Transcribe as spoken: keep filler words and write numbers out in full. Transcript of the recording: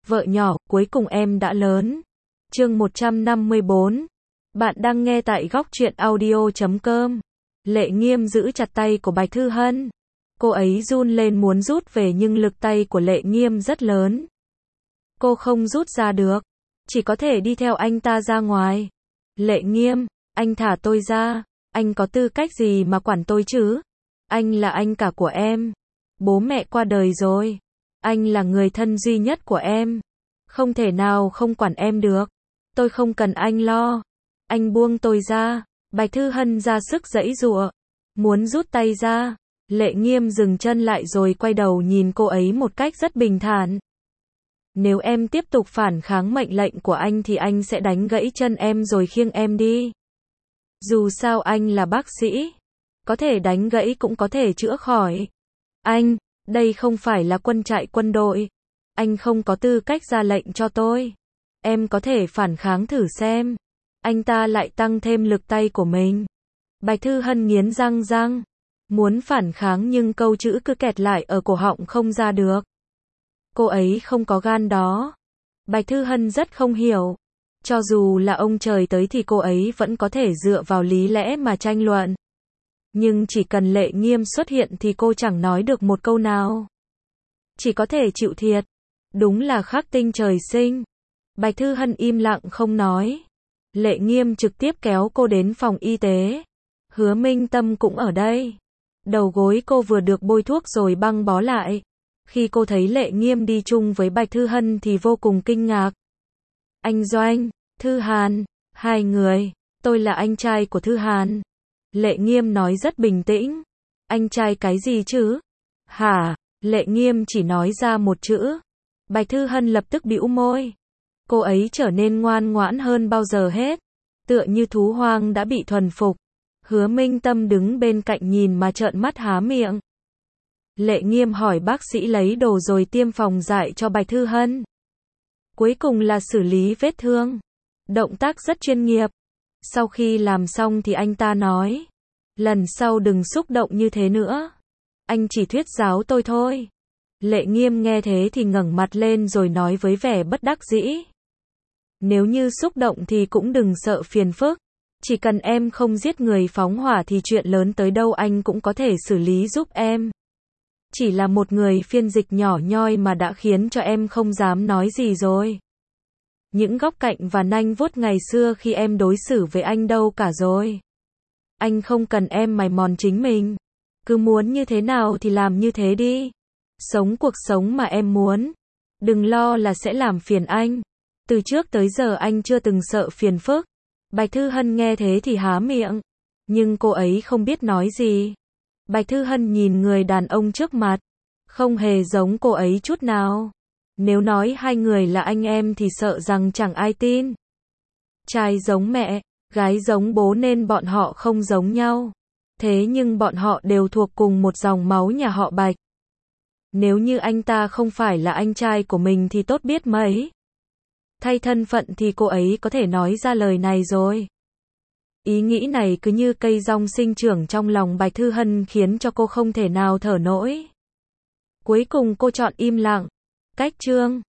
Vợ nhỏ, cuối cùng em đã lớn. Chương một trăm năm mươi bốn. Bạn đang nghe tại góc truyện audio chấm com. Lệ Nghiêm giữ chặt tay của Bạch Thư Hân. Cô ấy run lên muốn rút về nhưng lực tay của Lệ Nghiêm rất lớn. Cô không rút ra được. Chỉ có thể đi theo anh ta ra ngoài. Lệ Nghiêm, anh thả tôi ra. Anh có tư cách gì mà quản tôi chứ? Anh là anh cả của em. Bố mẹ qua đời rồi. Anh là người thân duy nhất của em. Không thể nào không quản em được. Tôi không cần anh lo. Anh buông tôi ra. Bạch Thư Hân ra sức giãy giụa. Muốn rút tay ra. Lệ Nghiêm dừng chân lại rồi quay đầu nhìn cô ấy một cách rất bình thản. Nếu em tiếp tục phản kháng mệnh lệnh của anh thì anh sẽ đánh gãy chân em rồi khiêng em đi. Dù sao anh là bác sĩ. Có thể đánh gãy cũng có thể chữa khỏi. Anh, đây không phải là quân trại quân đội. Anh không có tư cách ra lệnh cho tôi. Em có thể phản kháng thử xem. Anh ta lại tăng thêm lực tay của mình. Bạch Thư Hân nghiến răng răng. Muốn phản kháng nhưng câu chữ cứ kẹt lại ở cổ họng không ra được. Cô ấy không có gan đó. Bạch Thư Hân rất không hiểu. Cho dù là ông trời tới thì cô ấy vẫn có thể dựa vào lý lẽ mà tranh luận. Nhưng chỉ cần Lệ Nghiêm xuất hiện thì cô chẳng nói được một câu nào. Chỉ có thể chịu thiệt. Đúng là khắc tinh trời sinh. Bạch Thư Hân im lặng không nói. Lệ Nghiêm trực tiếp kéo cô đến phòng y tế. Hứa Minh Tâm cũng ở đây. Đầu gối cô vừa được bôi thuốc rồi băng bó lại. Khi cô thấy Lệ Nghiêm đi chung với Bạch Thư Hân thì vô cùng kinh ngạc. Anh Doanh, Thư Hàn, hai người, tôi là anh trai của Thư Hàn. Lệ Nghiêm nói rất bình tĩnh. Anh trai cái gì chứ? Hả? Lệ Nghiêm chỉ nói ra một chữ. Bạch Thư Hân lập tức bĩu môi. Cô ấy trở nên ngoan ngoãn hơn bao giờ hết. Tựa như thú hoang đã bị thuần phục. Hứa Minh Tâm đứng bên cạnh nhìn mà trợn mắt há miệng. Lệ Nghiêm hỏi bác sĩ lấy đồ rồi tiêm phòng dại cho Bạch Thư Hân. Cuối cùng là xử lý vết thương. Động tác rất chuyên nghiệp. Sau khi làm xong thì anh ta nói. Lần sau đừng xúc động như thế nữa. Anh chỉ thuyết giáo tôi thôi. Lệ Nghiêm nghe thế thì ngẩng mặt lên rồi nói với vẻ bất đắc dĩ. Nếu như xúc động thì cũng đừng sợ phiền phức. Chỉ cần em không giết người phóng hỏa thì chuyện lớn tới đâu anh cũng có thể xử lý giúp em. Chỉ là một người phiên dịch nhỏ nhoi mà đã khiến cho em không dám nói gì rồi. Những góc cạnh và nanh vuốt ngày xưa khi em đối xử với anh đâu cả rồi. Anh không cần em mài mòn chính mình. Cứ muốn như thế nào thì làm như thế đi. Sống cuộc sống mà em muốn. Đừng lo là sẽ làm phiền anh. Từ trước tới giờ anh chưa từng sợ phiền phức. Bạch Thư Hân nghe thế thì há miệng. Nhưng cô ấy không biết nói gì. Bạch Thư Hân nhìn người đàn ông trước mặt. Không hề giống cô ấy chút nào. Nếu nói hai người là anh em thì sợ rằng chẳng ai tin. Trai giống mẹ, gái giống bố nên bọn họ không giống nhau. Thế nhưng bọn họ đều thuộc cùng một dòng máu nhà họ Bạch. Nếu như anh ta không phải là anh trai của mình thì tốt biết mấy. Thay thân phận thì cô ấy có thể nói ra lời này rồi. Ý nghĩ này cứ như cây rong sinh trưởng trong lòng Bạch Thư Hân khiến cho cô không thể nào thở nổi. Cuối cùng cô chọn im lặng. Cách chương